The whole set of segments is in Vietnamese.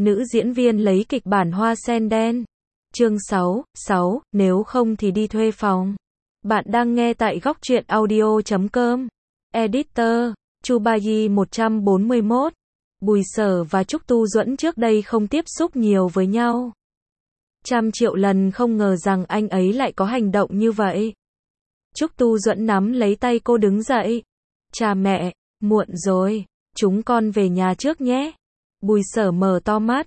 Nữ diễn viên lấy kịch bản Hoa sen đen. Chương 6, nếu không thì đi thuê phòng. Bạn đang nghe tại góc truyện audio.com. Editor, Chubayi 141. Bùi Sở và Trúc Tu Duẫn trước đây không tiếp xúc nhiều với nhau. Trăm triệu lần không ngờ rằng anh ấy lại có hành động như vậy. Trúc Tu Duẫn nắm lấy tay cô đứng dậy. Cha mẹ, muộn rồi, chúng con về nhà trước nhé. Bùi Sở mở to mắt.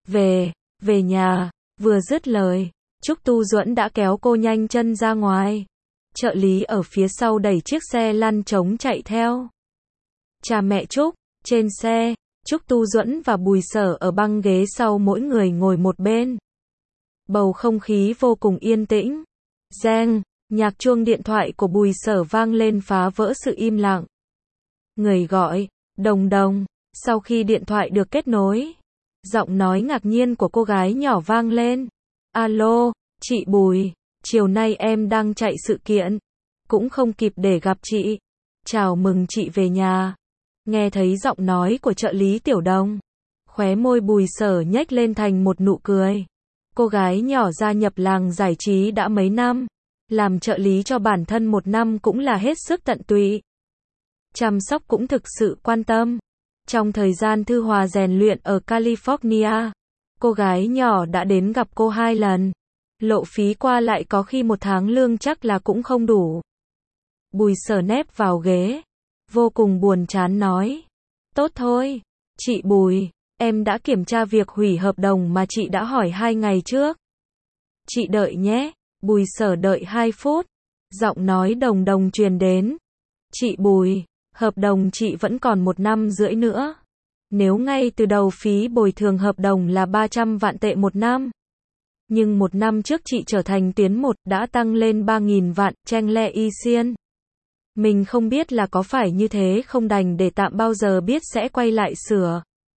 Về nhà, vừa dứt lời, Trúc Tu Duẫn đã kéo cô nhanh chân ra ngoài. Trợ lý ở phía sau đẩy chiếc xe lăn trống chạy theo. Cha mẹ Trúc, trên xe, Trúc Tu Duẫn và Bùi Sở ở băng ghế sau mỗi người ngồi một bên. Bầu không khí vô cùng yên tĩnh. Reng, nhạc chuông điện thoại của Bùi Sở vang lên phá vỡ sự im lặng. Người gọi, Đồng Đồng. Sau khi điện thoại được kết nối, giọng nói ngạc nhiên của cô gái nhỏ vang lên. Alo, chị Bùi, chiều nay em đang chạy sự kiện, cũng không kịp để gặp chị. Chào mừng chị về nhà. Nghe thấy giọng nói của trợ lý Tiểu Đồng, khóe môi Bùi Sở nhếch lên thành một nụ cười. Cô gái nhỏ gia nhập làng giải trí đã mấy năm, làm trợ lý cho bản thân một năm cũng là hết sức tận tụy. Chăm sóc cũng thực sự quan tâm. Trong thời gian Thư Hòa rèn luyện ở California, cô gái nhỏ đã đến gặp cô 2 lần. Lộ phí qua lại có khi 1 tháng lương chắc là cũng không đủ. Bùi Sở nép vào ghế, vô cùng buồn chán nói. Tốt thôi, chị Bùi, em đã kiểm tra việc hủy hợp đồng mà chị đã hỏi 2 ngày trước. Chị đợi nhé. Bùi Sở đợi 2 phút. Giọng nói Đồng Đồng truyền đến. Chị Bùi, hợp đồng chị vẫn còn 1 năm rưỡi nữa. Nếu ngay từ đầu phí bồi thường hợp đồng là 300 vạn tệ 1 năm. Nhưng 1 năm trước chị trở thành tuyến 1 đã tăng lên 3.000 vạn, Cheng Le Y Xiên. Mình không biết là có phải như thế không, đành để tạm, bao giờ biết sẽ quay lại sửa.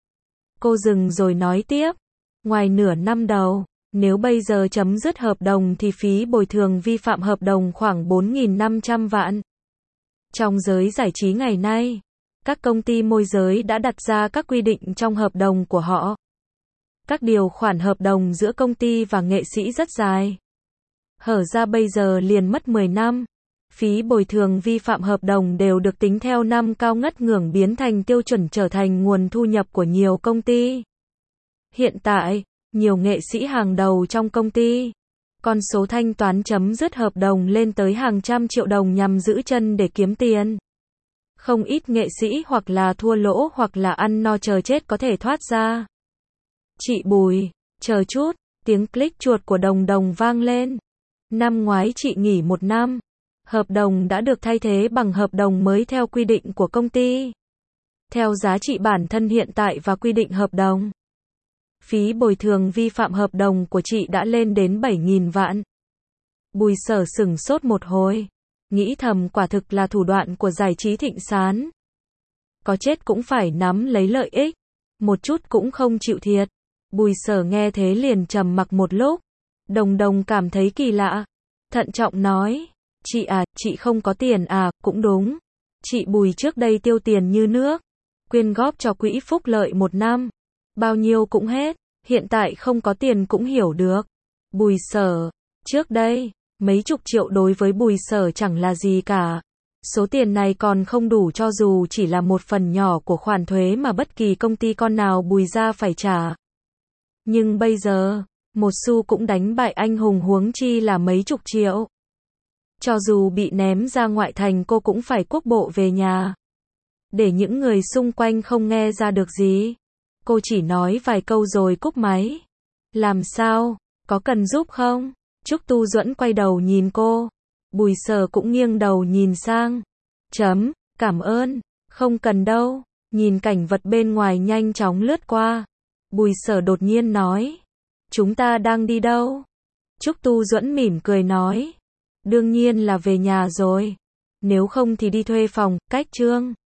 Cô dừng rồi nói tiếp. Ngoài nửa năm đầu, nếu bây giờ chấm dứt hợp đồng thì phí bồi thường vi phạm hợp đồng khoảng 4.500 vạn. Trong giới giải trí ngày nay, các công ty môi giới đã đặt ra các quy định trong hợp đồng của họ. Các điều khoản hợp đồng giữa công ty và nghệ sĩ rất dài. Hở ra bây giờ liền mất 10 năm. Phí bồi thường vi phạm hợp đồng đều được tính theo năm cao ngất ngưỡng, biến thành tiêu chuẩn, trở thành nguồn thu nhập của nhiều công ty. Hiện tại, nhiều nghệ sĩ hàng đầu trong công ty, con số thanh toán chấm dứt hợp đồng lên tới hàng trăm triệu đồng nhằm giữ chân để kiếm tiền. Không ít nghệ sĩ hoặc là thua lỗ hoặc là ăn no chờ chết có thể thoát ra. Chị Bùi, chờ chút, tiếng click chuột của Đồng Đồng vang lên. Năm ngoái chị nghỉ 1 năm. Hợp đồng đã được thay thế bằng hợp đồng mới theo quy định của công ty. Theo giá trị bản thân hiện tại và quy định hợp đồng, phí bồi thường vi phạm hợp đồng của chị đã lên đến 7.000 vạn. Bùi Sở sửng sốt một hồi, nghĩ thầm quả thực là thủ đoạn của giải trí Thịnh Sán. Có chết cũng phải nắm lấy lợi ích, một chút cũng không chịu thiệt. Bùi Sở nghe thế liền trầm mặc một lúc. Đồng Đồng cảm thấy kỳ lạ, thận trọng nói. Chị à, chị không có tiền à? Cũng đúng. Chị Bùi trước đây tiêu tiền như nước, quyên góp cho quỹ phúc lợi 1 năm. Bao nhiêu cũng hết, hiện tại không có tiền cũng hiểu được. Bùi Sở, trước đây, mấy chục triệu đối với Bùi Sở chẳng là gì cả. Số tiền này còn không đủ cho dù chỉ là một phần nhỏ của khoản thuế mà bất kỳ công ty con nào Bùi ra phải trả. Nhưng bây giờ, một xu cũng đánh bại anh hùng, huống chi là mấy chục triệu. Cho dù bị ném ra ngoại thành cô cũng phải quốc bộ về nhà. Để những người xung quanh không nghe ra được gì, cô chỉ nói vài câu rồi cúp máy. Làm sao? Có cần giúp không? Trúc Tu Duẫn quay đầu nhìn cô. Bùi Sở cũng nghiêng đầu nhìn sang. Cảm ơn. Không cần đâu. Nhìn cảnh vật bên ngoài nhanh chóng lướt qua, Bùi Sở đột nhiên nói. Chúng ta đang đi đâu? Trúc Tu Duẫn mỉm cười nói. Đương nhiên là về nhà rồi. Nếu không thì đi thuê phòng, cách Trương